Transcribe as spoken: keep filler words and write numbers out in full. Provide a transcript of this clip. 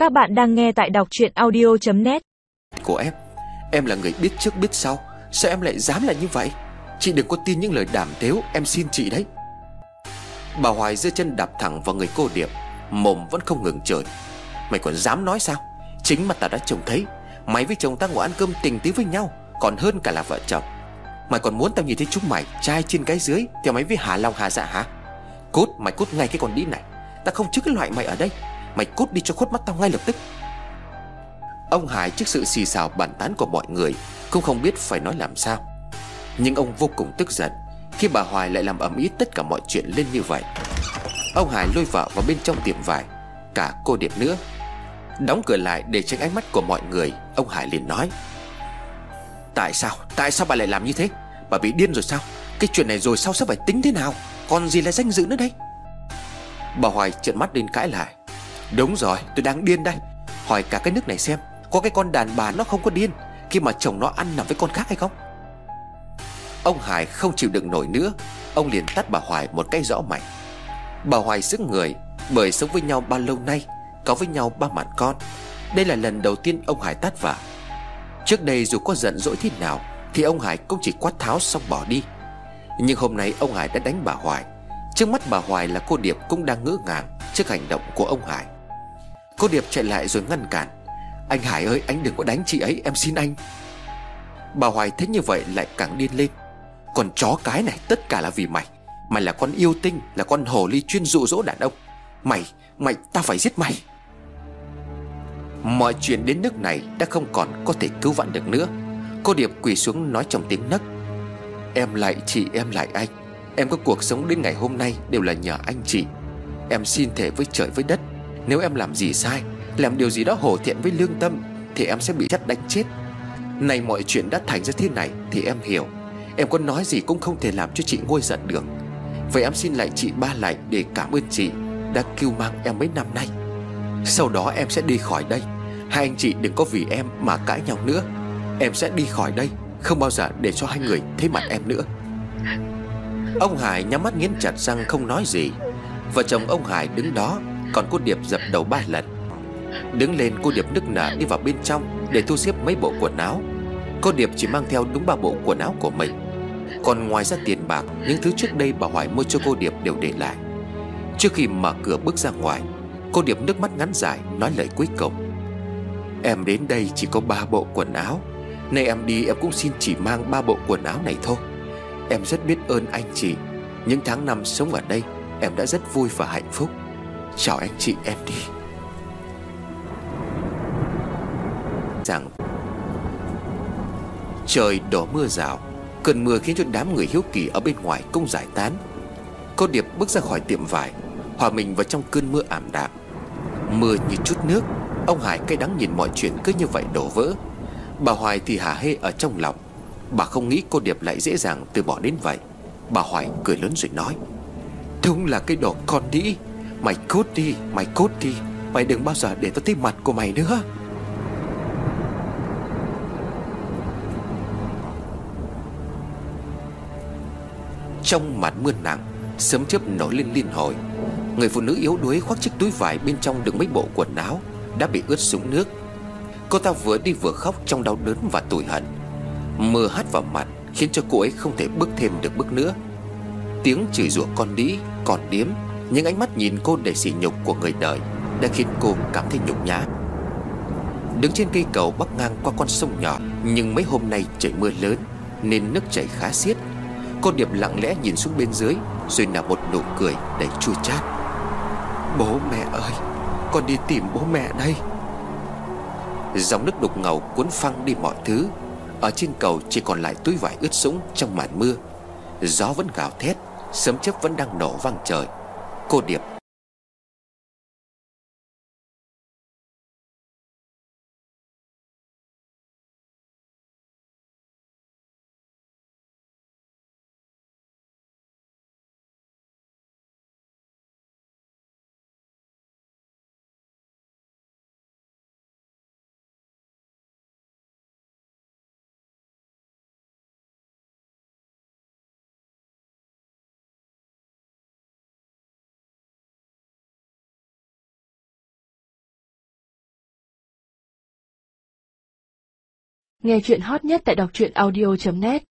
Các bạn đang nghe tại đọc truyện audio chấm net. Của em Em là người biết trước biết sau, sao em lại dám là như vậy? Chị đừng có tin những lời đàm tiếu, em xin chị đấy. Bà Hoài giơ chân đạp thẳng vào người cô Điệp, mồm vẫn không ngừng chửi. Mày còn dám nói sao? Chính mắt tao đã trông thấy mày với chồng tao ngồi ăn cơm tình tứ với nhau, còn hơn cả là vợ chồng. Mày còn muốn tao nhìn thấy chúng mày trai trên gái dưới theo mày với Hà Long Hà Dạ hả? Cút, mày cút ngay cái con đĩ này. Tao không chứa cái loại mày ở đây. Mày cút đi cho khuất mắt tao ngay lập tức. Ông Hải trước sự xì xào bàn tán của mọi người cũng không biết phải nói làm sao. Nhưng ông vô cùng tức giận khi bà Hoài lại làm ầm ĩ tất cả mọi chuyện lên như vậy. Ông Hải lôi vợ vào bên trong tiệm vải, cả cô Điệp nữa. Đóng cửa lại để tránh ánh mắt của mọi người, ông Hải liền nói: Tại sao, tại sao bà lại làm như thế? Bà bị điên rồi sao? Cái chuyện này rồi sau sẽ phải tính thế nào? Còn gì là danh dự nữa đây? Bà Hoài trợn mắt lên cãi lại: Đúng rồi, tôi đang điên đây. Hỏi cả cái nước này xem, có cái con đàn bà nó không có điên khi mà chồng nó ăn nằm với con khác hay không? Ông Hải không chịu đựng nổi nữa, ông liền tát bà Hoài một cái rõ mạnh. Bà Hoài sững người, bởi sống với nhau bao lâu nay, có với nhau ba mặt con. Đây là lần đầu tiên ông Hải tát vợ. Trước đây dù có giận dỗi thế nào thì ông Hải cũng chỉ quát tháo xong bỏ đi. Nhưng hôm nay ông Hải đã đánh bà Hoài. Trước mắt bà Hoài là cô Điệp cũng đang ngỡ ngàng trước hành động của ông Hải. Cô Điệp chạy lại rồi ngăn cản: Anh Hải ơi, anh đừng có đánh chị ấy, em xin anh. Bà Hoài thấy như vậy lại càng điên lên: Còn chó cái này, tất cả là vì mày. Mày là con yêu tinh, là con hồ ly chuyên dụ dỗ đàn ông. Mày, mày, tao phải giết mày. Mọi chuyện đến nước này đã không còn có thể cứu vãn được nữa. Cô Điệp quỳ xuống nói trong tiếng nấc: Em lại chị, em lại anh. Em có cuộc sống đến ngày hôm nay đều là nhờ anh chị. Em xin thề với trời với đất, nếu em làm gì sai, làm điều gì đó hổ thẹn với lương tâm, thì em sẽ bị chắt đánh chết. Này mọi chuyện đã thành ra thế này thì em hiểu. Em có nói gì cũng không thể làm cho chị nguôi giận được. Vậy em xin lại chị ba lại để cảm ơn chị đã cứu mang em mấy năm nay. Sau đó em sẽ đi khỏi đây. Hai anh chị đừng có vì em mà cãi nhau nữa. Em sẽ đi khỏi đây, không bao giờ để cho hai người thấy mặt em nữa. Ông Hải nhắm mắt nghiến chặt răng không nói gì. Vợ chồng ông Hải đứng đó, còn cô Điệp dập đầu ba lần. Đứng lên, cô Điệp nức nở đi vào bên trong để thu xếp mấy bộ quần áo. Cô Điệp chỉ mang theo đúng ba bộ quần áo của mình. Còn ngoài ra tiền bạc, những thứ trước đây bà Hoài mua cho cô Điệp đều để lại. Trước khi mở cửa bước ra ngoài, cô Điệp nước mắt ngắn dài nói lời cuối cùng: Em đến đây chỉ có ba bộ quần áo. Nay em đi em cũng xin chỉ mang ba bộ quần áo này thôi. Em rất biết ơn anh chị. Những tháng năm sống ở đây em đã rất vui và hạnh phúc. Chào anh chị, em đi. Rằng trời đổ mưa rào. Cơn mưa khiến cho đám người hiếu kỳ ở bên ngoài cũng giải tán. Cô Điệp bước ra khỏi tiệm vải, hòa mình vào trong cơn mưa ảm đạm. Mưa như chút nước. Ông Hải cay đắng nhìn mọi chuyện cứ như vậy đổ vỡ. Bà Hoài thì hả hê ở trong lòng. Bà không nghĩ cô Điệp lại dễ dàng từ bỏ đến vậy. Bà Hoài cười lớn rồi nói: Đúng là cái đồ con đĩ. Mày cút đi, mày cút đi. Mày đừng bao giờ để tao thấy mặt của mày nữa. Trong màn mưa nặng, sấm chớp nổi lên liên hồi. Người phụ nữ yếu đuối khoác chiếc túi vải bên trong đựng mấy bộ quần áo đã bị ướt sũng nước. Cô ta vừa đi vừa khóc trong đau đớn và tủi hận. Mưa hắt vào mặt khiến cho cô ấy không thể bước thêm được bước nữa. Tiếng chửi rủa con đĩ, con điếm, những ánh mắt nhìn cô đầy sỉ nhục của người đời đã khiến cô cảm thấy nhục nhã. Đứng trên cây cầu bắc ngang qua con sông nhỏ, nhưng mấy hôm nay trời mưa lớn nên nước chảy khá xiết. Cô Điệp lặng lẽ nhìn xuống bên dưới, rồi nở một nụ cười đầy chua chát: Bố mẹ ơi, con đi tìm bố mẹ đây. Dòng nước đục ngầu cuốn phăng đi mọi thứ. Ở trên cầu chỉ còn lại túi vải ướt sũng trong màn mưa. Gió vẫn gào thét, sấm chớp vẫn đang nổ vang trời. Cô Điệp Nghe chuyện hot nhất tại đọc truyện audio chấm net.